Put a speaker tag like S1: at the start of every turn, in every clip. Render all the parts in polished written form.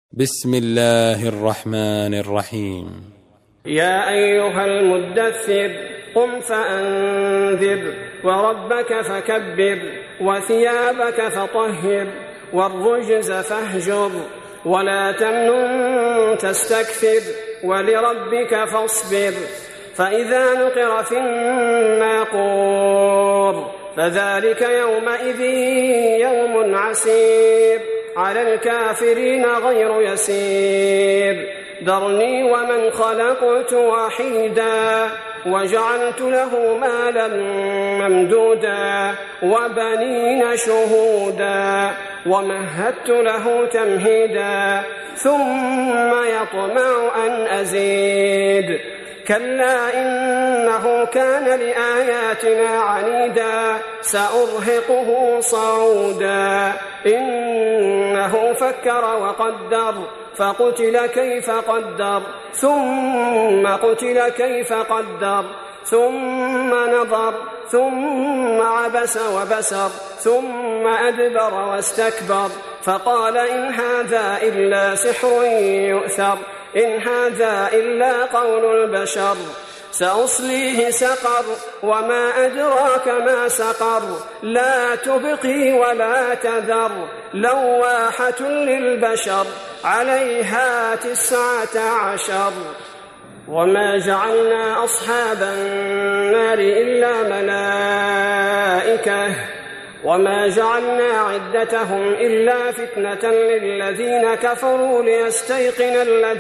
S1: بسم الله الرحمن الرحيم.
S2: يا أيها المدثر قم فأنذر وربك فكبر وثيابك فطهر والرجز فاهجر ولا تمنن تستكثر ولربك فاصبر فإذا نقر في الناقور فذلك يومئذ يوم عسير على الكافرين غير يسير ذرني ومن خلقت وحيدا وجعلت له مالا ممدودا وبنين شهودا ومهدت له تمهيدا ثم يطمع أن أزيد كلا إنه كان لآياتنا عنيدا سأرهقه صعودا إنه فكر وقدر فقتل كيف قدر ثم قتل كيف قدر ثم نظر ثم عبس وبسر ثم أدبر واستكبر فقال إن هذا إلا سحر يؤثر إن هذا إلا قول البشر سأصليه سقر وما أدراك ما سقر لا تبقي ولا تذر لواحة للبشر عليها 19 وما جعلنا أصحاب النار إلا ملائكة وما جعلنا عدتهم إلا فتنة للذين كفروا ليستيقن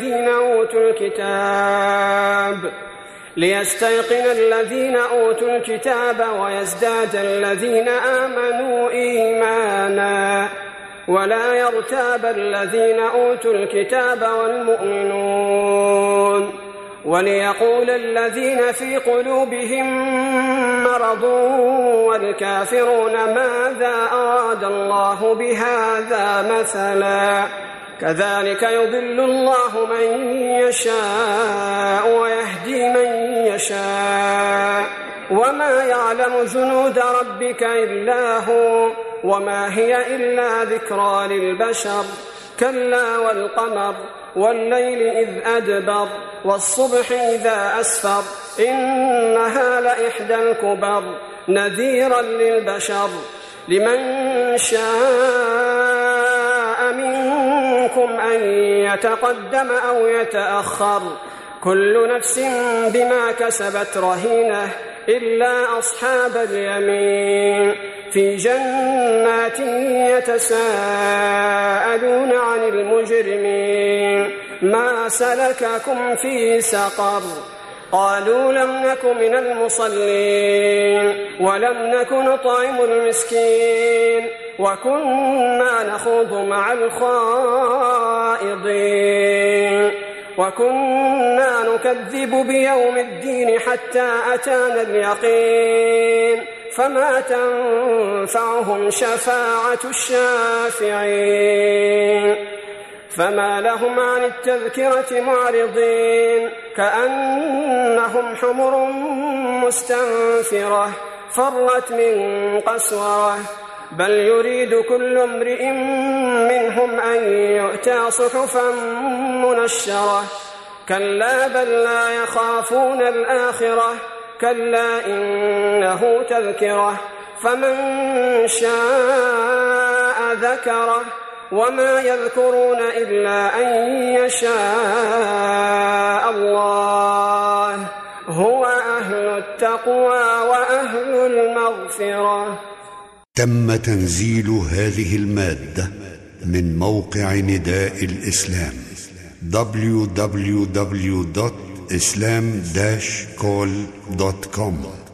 S2: الذين أوتوا الكتاب ويزداد الذين آمنوا إيمانا ولا يرتاب الذين أوتوا الكتاب والمؤمنون وليقول الذين في قلوبهم مرض والكافرون ماذا أراد الله بهذا مثلا كذلك يضل الله من يشاء ويهدي من يشاء وما يعلم جنود ربك إلا هو وما هي إلا ذكرى للبشر كلا والقمر والليل إذ أدبر والصبح إذا أسفر إنها لإحدى الكبر نذيرا للبشر لمن شاء منكم أن يتقدم أو يتأخر كل نفس بما كسبت رهينة إلا أصحاب اليمين في جنات يتساءلون عن المجرمين ما سلككم في سقر قالوا لم نك من المصلين ولم نك نطعم المسكين وكنا نخوض مع الخائضين وكنا نكذب بيوم الدين حتى أتانا اليقين فما تنفعهم شفاعة الشافعين فما لهم عن التذكرة معرضين كأنهم حمر مستنفرة فرت من قسورة بل يريد كل امرئ منهم أن يؤتى صحفا منشرة كلا بل لا يخافون الآخرة كلا إنه تذكرة فمن شاء ذكره وما يذكرون إلا أن يشاء الله هو أهل التقوى وأهل المغفرة.
S3: تم تنزيل هذه المادة من موقع نداء الإسلام www.islam-call.com